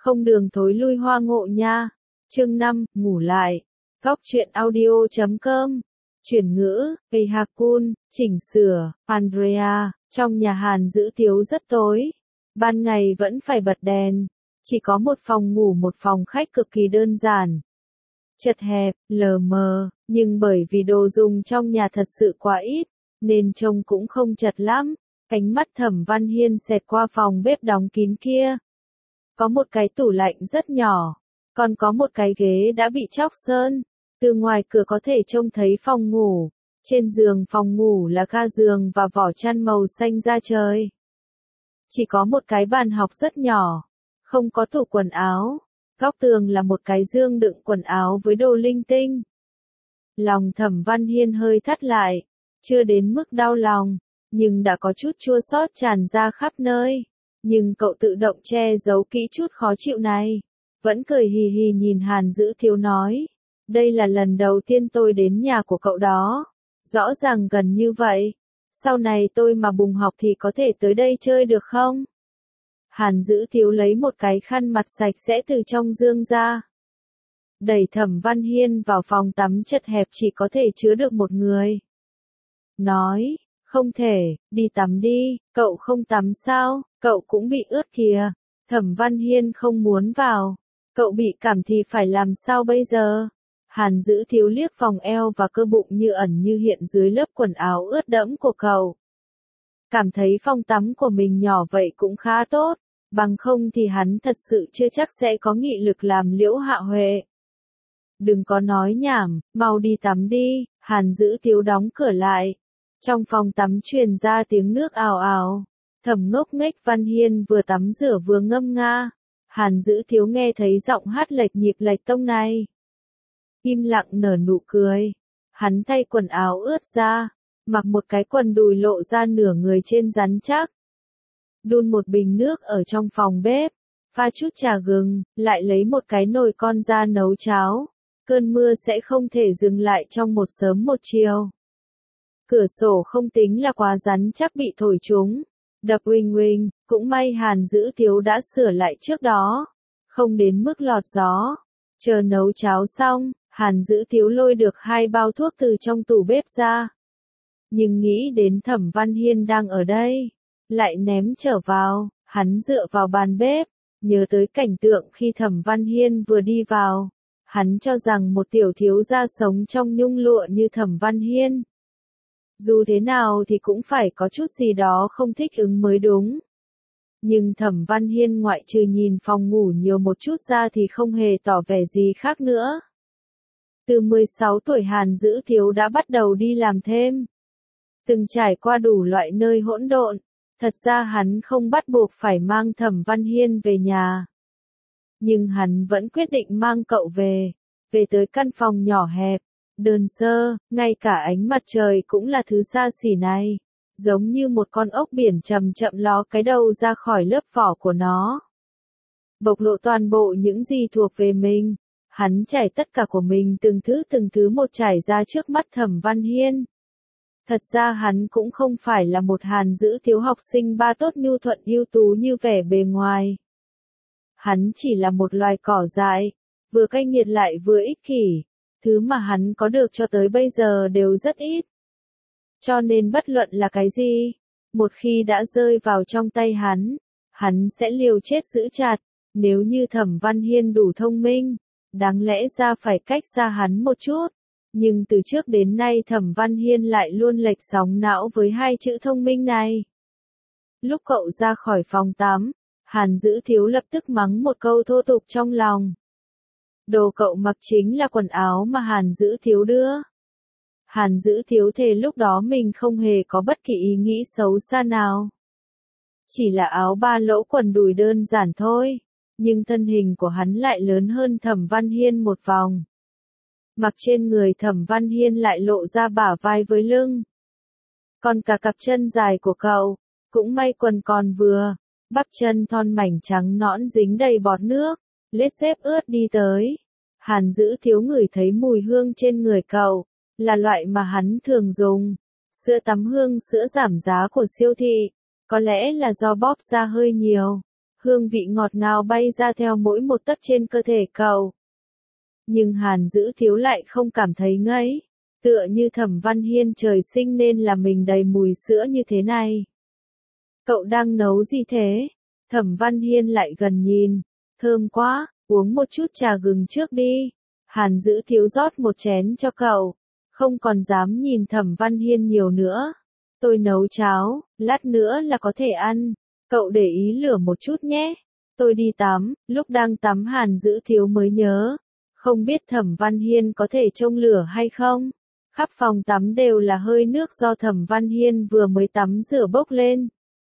Không đường thối lui hoa ngộ nha. Chương 5, ngủ lại. Góc truyện audio.com. Chuyển ngữ, Hakun, chỉnh sửa, Andrea, trong nhà Hàn Dữ Tiếu rất tối. Ban ngày vẫn phải bật đèn. Chỉ có một phòng ngủ một phòng khách cực kỳ đơn giản. Chật hẹp, lờ mờ, nhưng bởi vì đồ dùng trong nhà thật sự quá ít, nên trông cũng không chật lắm. Ánh mắt Thẩm Văn Hiên xẹt qua phòng bếp đóng kín kia. Có một cái tủ lạnh rất nhỏ, còn có một cái ghế đã bị chóc sơn. Từ ngoài cửa có thể trông thấy phòng ngủ. Trên giường phòng ngủ là ga giường và vỏ chăn màu xanh da trời. Chỉ có một cái bàn học rất nhỏ, không có tủ quần áo. Góc tường là một cái dương đựng quần áo với đồ linh tinh. Lòng Thẩm Văn Hiên hơi thắt lại, chưa đến mức đau lòng, nhưng đã có chút chua xót tràn ra khắp nơi. Nhưng cậu tự động che giấu kỹ chút khó chịu này. Vẫn cười hì hì nhìn Hàn Dữ Thiếu nói. Đây là lần đầu tiên tôi đến nhà của cậu đó. Rõ ràng gần như vậy. Sau này tôi mà bùng học thì có thể tới đây chơi được không? Hàn Dữ Thiếu lấy một cái khăn mặt sạch sẽ từ trong dương ra. Đẩy Thẩm Văn Hiên vào phòng tắm chật hẹp chỉ có thể chứa được một người. Nói, không thể, đi tắm đi, cậu không tắm sao, cậu cũng bị ướt kìa. Thẩm Văn Hiên không muốn vào. Cậu bị cảm thì phải làm sao bây giờ? Hàn Dữ Thiếu liếc vòng eo và cơ bụng như ẩn như hiện dưới lớp quần áo ướt đẫm của cậu. Cảm thấy phòng tắm của mình nhỏ vậy cũng khá tốt, bằng không thì hắn thật sự chưa chắc sẽ có nghị lực làm Liễu Hạ Huệ. Đừng có nói nhảm, mau đi tắm đi. Hàn Dữ Thiếu đóng cửa lại. Trong phòng tắm truyền ra tiếng nước ào ào. Thẩm Ngốc Nghếch Văn Hiên vừa tắm rửa vừa ngâm nga. Hàn Dữ Thiếu nghe thấy giọng hát lệch nhịp lệch tông này. Im lặng nở nụ cười. Hắn thay quần áo ướt ra, mặc một cái quần đùi lộ ra nửa người trên rắn chắc. Đun một bình nước ở trong phòng bếp, pha chút trà gừng, lại lấy một cái nồi con ra nấu cháo. Cơn mưa sẽ không thể dừng lại trong một sớm một chiều. Cửa sổ không tính là quá rắn chắc bị thổi trúng. Đập uỳnh uỳnh, cũng may Hàn Dữ Thiếu đã sửa lại trước đó. Không đến mức lọt gió. Chờ nấu cháo xong, Hàn Dữ Thiếu lôi được 2 bao thuốc từ trong tủ bếp ra. Nhưng nghĩ đến Thẩm Văn Hiên đang ở đây, lại ném trở vào, hắn dựa vào bàn bếp, nhớ tới cảnh tượng khi Thẩm Văn Hiên vừa đi vào. Hắn cho rằng một tiểu thiếu gia sống trong nhung lụa như Thẩm Văn Hiên. Dù thế nào thì cũng phải có chút gì đó không thích ứng mới đúng. Nhưng Thẩm Văn Hiên ngoại trừ nhìn phòng ngủ nhiều một chút ra thì không hề tỏ vẻ gì khác nữa. Từ 16 tuổi Hàn Dữ Thiếu đã bắt đầu đi làm thêm. Từng trải qua đủ loại nơi hỗn độn. Thật ra hắn không bắt buộc phải mang Thẩm Văn Hiên về nhà. Nhưng hắn vẫn quyết định mang cậu về tới căn phòng nhỏ hẹp, đơn sơ, ngay cả ánh mặt trời cũng là thứ xa xỉ này, giống như một con ốc biển chậm chậm ló cái đầu ra khỏi lớp vỏ của nó. Bộc lộ toàn bộ những gì thuộc về mình, hắn trải tất cả của mình từng thứ một trải ra trước mắt Thẩm Văn Hiên. Thật ra hắn cũng không phải là một Hàn Dữ Thiếu học sinh ba tốt nhu thuận ưu tú như vẻ bề ngoài. Hắn chỉ là một loài cỏ dại, vừa cay nghiệt lại vừa ích kỷ, thứ mà hắn có được cho tới bây giờ đều rất ít. Cho nên bất luận là cái gì, một khi đã rơi vào trong tay hắn sẽ liều chết giữ chặt. Nếu như Thẩm Văn Hiên đủ thông minh, đáng lẽ ra phải cách xa hắn một chút. Nhưng từ trước đến nay Thẩm Văn Hiên lại luôn lệch sóng não với 2 chữ thông minh này. Lúc cậu ra khỏi phòng tắm, Hàn Dữ Thiếu lập tức mắng một câu thô tục trong lòng. Đồ cậu mặc chính là quần áo mà Hàn Dữ Thiếu đưa. Hàn Dữ Thiếu thề lúc đó mình không hề có bất kỳ ý nghĩ xấu xa nào. Chỉ là áo ba lỗ quần đùi đơn giản thôi, nhưng thân hình của hắn lại lớn hơn Thẩm Văn Hiên một vòng. Mặc trên người Thẩm Văn Hiên lại lộ ra bả vai với lưng. Còn cả cặp chân dài của cậu, cũng may quần còn vừa, bắp chân thon mảnh trắng nõn dính đầy bọt nước, lết dép ướt đi tới. Hàn Dữ Thiếu ngửi thấy mùi hương trên người cậu, là loại mà hắn thường dùng, sữa tắm hương sữa giảm giá của siêu thị, có lẽ là do bóp ra hơi nhiều. hương vị ngọt ngào bay ra theo mỗi một tấc trên cơ thể cậu. Nhưng Hàn Dữ Thiếu lại không cảm thấy ngấy, tựa như Thẩm Văn Hiên trời sinh nên là mình đầy mùi sữa như thế này. Cậu đang nấu gì thế? Thẩm Văn Hiên lại gần nhìn, thơm quá, uống một chút trà gừng trước đi. Hàn Dữ Thiếu rót một chén cho cậu, không còn dám nhìn Thẩm Văn Hiên nhiều nữa. Tôi nấu cháo, lát nữa là có thể ăn, cậu để ý lửa một chút nhé. Tôi đi tắm, lúc đang tắm Hàn Dữ Thiếu mới nhớ, không biết Thẩm Văn Hiên có thể trông lửa hay không. Khắp phòng tắm đều là hơi nước do Thẩm Văn Hiên vừa mới tắm rửa bốc lên,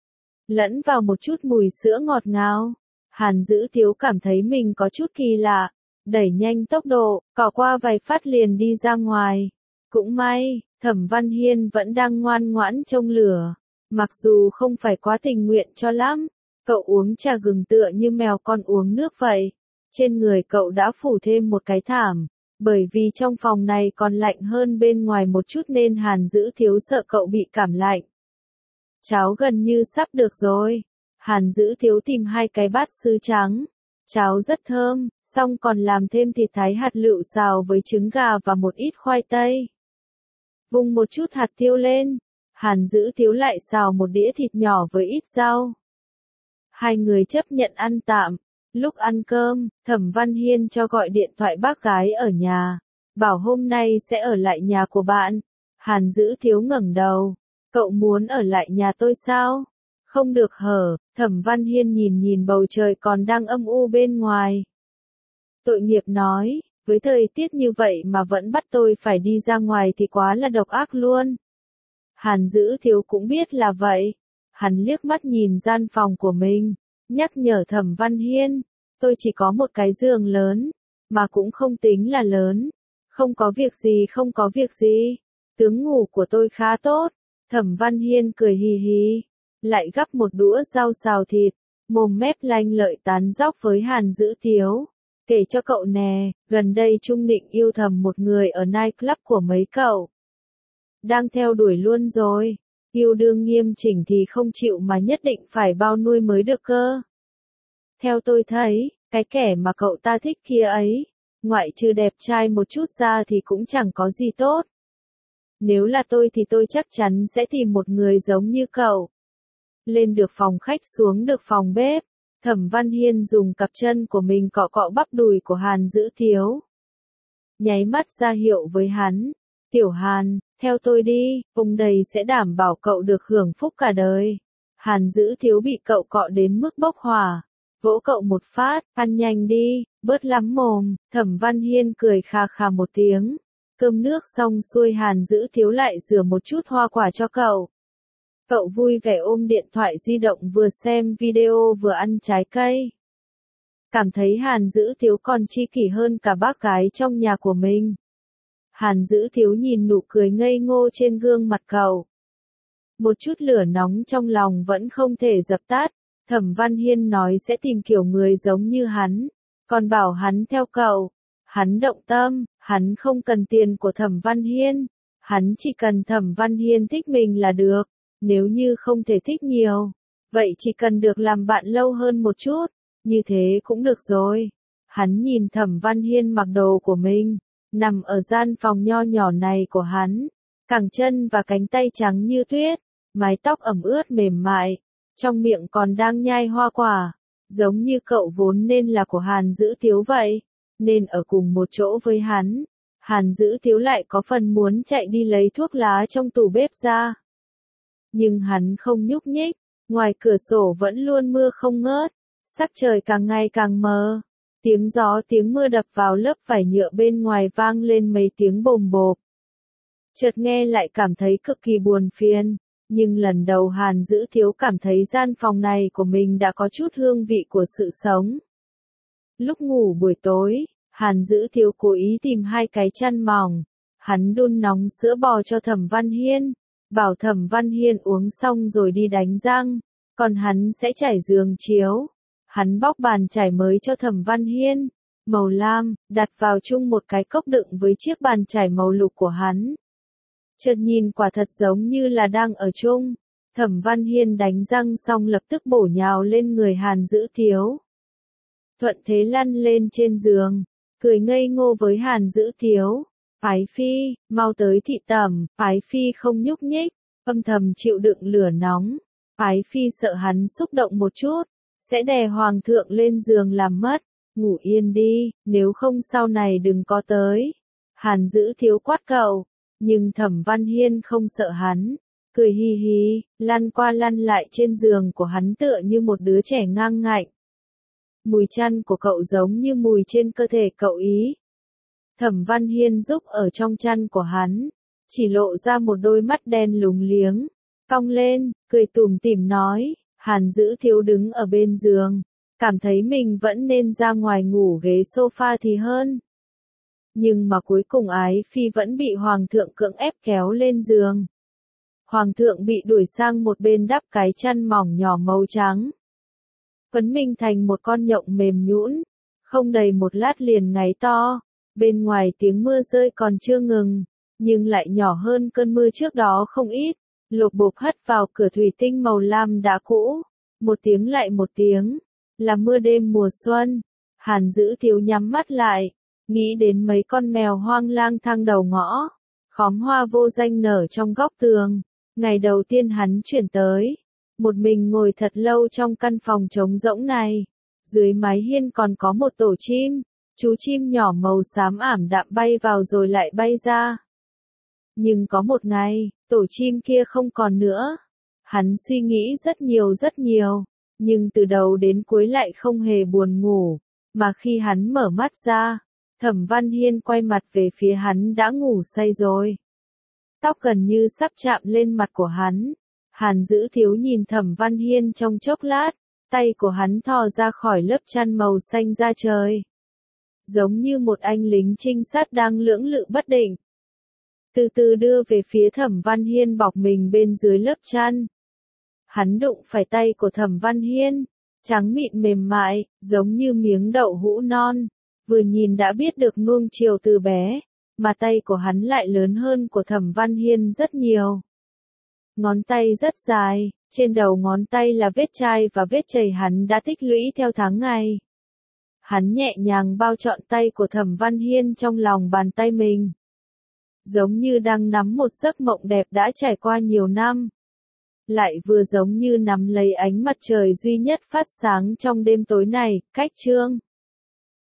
lẫn vào một chút mùi sữa ngọt ngào. Hàn Dữ Thiếu cảm thấy mình có chút kỳ lạ, đẩy nhanh tốc độ, cọ qua vài phát liền đi ra ngoài. Cũng may, Thẩm Văn Hiên vẫn đang ngoan ngoãn trông lửa, mặc dù không phải quá tình nguyện cho lắm. Cậu uống trà gừng tựa như mèo con uống nước vậy. Trên người cậu đã phủ thêm một cái thảm, bởi vì trong phòng này còn lạnh hơn bên ngoài một chút nên Hàn Dữ Thiếu sợ cậu bị cảm lạnh. Cháo gần như sắp được rồi. Hàn Dữ Thiếu tìm 2 cái bát sứ trắng. Cháo rất thơm, xong còn làm thêm thịt thái hạt lựu xào với trứng gà và một ít khoai tây. Vung một chút hạt tiêu lên, Hàn Dữ Thiếu lại xào một đĩa thịt nhỏ với ít rau. 2 người chấp nhận ăn tạm. Lúc ăn cơm, Thẩm Văn Hiên cho gọi điện thoại bác gái ở nhà, bảo hôm nay sẽ ở lại nhà của bạn. Hàn Dữ Thiếu ngẩng đầu, cậu muốn ở lại nhà tôi sao? Không được hở. Thẩm Văn Hiên nhìn nhìn bầu trời còn đang âm u bên ngoài. Tội nghiệp nói, với thời tiết như vậy mà vẫn bắt tôi phải đi ra ngoài thì quá là độc ác luôn. Hàn Dữ Thiếu cũng biết là vậy. Hắn liếc mắt nhìn gian phòng của mình, nhắc nhở Thẩm Văn Hiên, tôi chỉ có một cái giường lớn, mà cũng không tính là lớn. Không có việc gì, không có việc gì. Tướng ngủ của tôi khá tốt. Thẩm Văn Hiên cười hì hì, lại gắp một đũa rau xào thịt, mồm mép lanh lợi tán dóc với Hàn Dữ Thiếu. Kể cho cậu nè, gần đây Trung Nịnh yêu thầm một người ở nightclub của mấy cậu. Đang theo đuổi luôn rồi. Yêu đương nghiêm chỉnh thì không chịu mà nhất định phải bao nuôi mới được cơ. Theo tôi thấy, cái kẻ mà cậu ta thích kia ấy, ngoại trừ đẹp trai một chút ra thì cũng chẳng có gì tốt. Nếu là tôi thì tôi chắc chắn sẽ tìm một người giống như cậu. Lên được phòng khách xuống được phòng bếp, Thẩm Văn Hiên dùng cặp chân của mình cọ cọ bắp đùi của Hàn Dữ Thiếu. Nháy mắt ra hiệu với hắn, Tiểu Hàn, theo tôi đi, ông đây sẽ đảm bảo cậu được hưởng phúc cả đời. Hàn Dữ Thiếu bị cậu cọ đến mức bốc hỏa, vỗ cậu một phát, ăn nhanh đi, bớt lắm mồm. Thẩm Văn Hiên cười khà khà một tiếng. Cơm nước xong xuôi Hàn Dữ Thiếu lại rửa một chút hoa quả cho cậu. Cậu vui vẻ ôm điện thoại di động vừa xem video vừa ăn trái cây. Cảm thấy Hàn Dữ Thiếu còn tri kỷ hơn cả bác gái trong nhà của mình. Hàn Dữ Thiếu nhìn nụ cười ngây ngô trên gương mặt cậu. Một chút lửa nóng trong lòng vẫn không thể dập tắt. Thẩm Văn Hiên nói sẽ tìm kiểu người giống như hắn, còn bảo hắn theo cậu. Hắn động tâm, hắn không cần tiền của Thẩm Văn Hiên. Hắn chỉ cần Thẩm Văn Hiên thích mình là được. Nếu như không thể thích nhiều, vậy chỉ cần được làm bạn lâu hơn một chút, như thế cũng được rồi. Hắn nhìn Thẩm Văn Hiên mặc đồ của mình, nằm ở gian phòng nho nhỏ này của hắn, cẳng chân và cánh tay trắng như tuyết, mái tóc ẩm ướt mềm mại, trong miệng còn đang nhai hoa quả, giống như cậu vốn nên là của Hàn Dữ Thiếu vậy, nên ở cùng một chỗ với hắn. Hàn Dữ Thiếu lại có phần muốn chạy đi lấy thuốc lá trong tủ bếp ra. Nhưng hắn không nhúc nhích, ngoài cửa sổ vẫn luôn mưa không ngớt, sắc trời càng ngày càng mờ. Tiếng gió tiếng mưa đập vào lớp vải nhựa bên ngoài vang lên mấy tiếng bồm bộp. Chợt nghe lại cảm thấy cực kỳ buồn phiền, nhưng lần đầu Hàn Dữ Thiếu cảm thấy gian phòng này của mình đã có chút hương vị của sự sống. Lúc ngủ buổi tối, Hàn Dữ Thiếu cố ý tìm 2 cái chăn mỏng, hắn đun nóng sữa bò cho Thẩm Văn Hiên, bảo Thẩm Văn Hiên uống xong rồi đi đánh răng, còn hắn sẽ trải giường chiếu. Hắn bóc bàn trải mới cho Thẩm Văn Hiên, màu lam, đặt vào chung một cái cốc đựng với chiếc bàn trải màu lục của hắn. Chợt nhìn quả thật giống như là đang ở chung. Thẩm Văn Hiên đánh răng xong lập tức bổ nhào lên người Hàn Dữ Thiếu. Thuận thế lăn lên trên giường, cười ngây ngô với Hàn Dữ Thiếu. Ái Phi, mau tới thị tẩm. Ái Phi không nhúc nhích, âm thầm chịu đựng lửa nóng. Ái Phi sợ hắn xúc động một chút, sẽ đè hoàng thượng lên giường làm mất. Ngủ yên đi, nếu không sau này đừng có tới. Hàn Dữ Thiếu quát cậu, nhưng Thẩm Văn Hiên không sợ hắn. Cười hi hi, lăn qua lăn lại trên giường của hắn tựa như một đứa trẻ ngang ngạnh. Mùi chăn của cậu giống như mùi trên cơ thể cậu ý. Thẩm Văn Hiên giúp ở trong chăn của hắn, chỉ lộ ra một đôi mắt đen lúng liếng, cong lên, cười tủm tỉm nói. Hàn Dữ Thiếu đứng ở bên giường, cảm thấy mình vẫn nên ra ngoài ngủ ghế sofa thì hơn. Nhưng mà cuối cùng Ái Phi vẫn bị Hoàng thượng cưỡng ép kéo lên giường. Hoàng thượng bị đuổi sang một bên đắp cái chăn mỏng nhỏ màu trắng. Phấn mình thành một con nhộng mềm nhũn, không đầy một lát liền ngáy to. Bên ngoài tiếng mưa rơi còn chưa ngừng, nhưng lại nhỏ hơn cơn mưa trước đó không ít. Lộp bộp hất vào cửa thủy tinh màu lam đã cũ. Một tiếng lại một tiếng, là mưa đêm mùa xuân. Hàn Dữ Thiếu nhắm mắt lại, nghĩ đến mấy con mèo hoang lang thang đầu ngõ. Khóm hoa vô danh nở trong góc tường. Ngày đầu tiên hắn chuyển tới, một mình ngồi thật lâu trong căn phòng trống rỗng này. Dưới mái hiên còn có một tổ chim, chú chim nhỏ màu xám ảm đạm bay vào rồi lại bay ra. Nhưng có một ngày, tổ chim kia không còn nữa. Hắn suy nghĩ rất nhiều, nhưng từ đầu đến cuối lại không hề buồn ngủ, mà khi hắn mở mắt ra, Thẩm Văn Hiên quay mặt về phía hắn đã ngủ say rồi. Tóc gần như sắp chạm lên mặt của hắn. Hàn Dữ Thiếu nhìn Thẩm Văn Hiên trong chốc lát, tay của hắn thò ra khỏi lớp chăn màu xanh da trời. Giống như một anh lính trinh sát đang lưỡng lự bất định. Từ từ đưa về phía Thẩm Văn Hiên bọc mình bên dưới lớp chăn. Hắn đụng phải tay của Thẩm Văn Hiên, trắng mịn mềm mại, giống như miếng đậu hũ non. Vừa nhìn đã biết được nuông chiều từ bé, mà tay của hắn lại lớn hơn của Thẩm Văn Hiên rất nhiều. Ngón tay rất dài, trên đầu ngón tay là vết chai và vết chảy hắn đã tích lũy theo tháng ngày. Hắn nhẹ nhàng bao trọn tay của Thẩm Văn Hiên trong lòng bàn tay mình. Giống như đang nắm một giấc mộng đẹp đã trải qua nhiều năm. Lại vừa giống như nắm lấy ánh mặt trời duy nhất phát sáng trong đêm tối này. Cách chương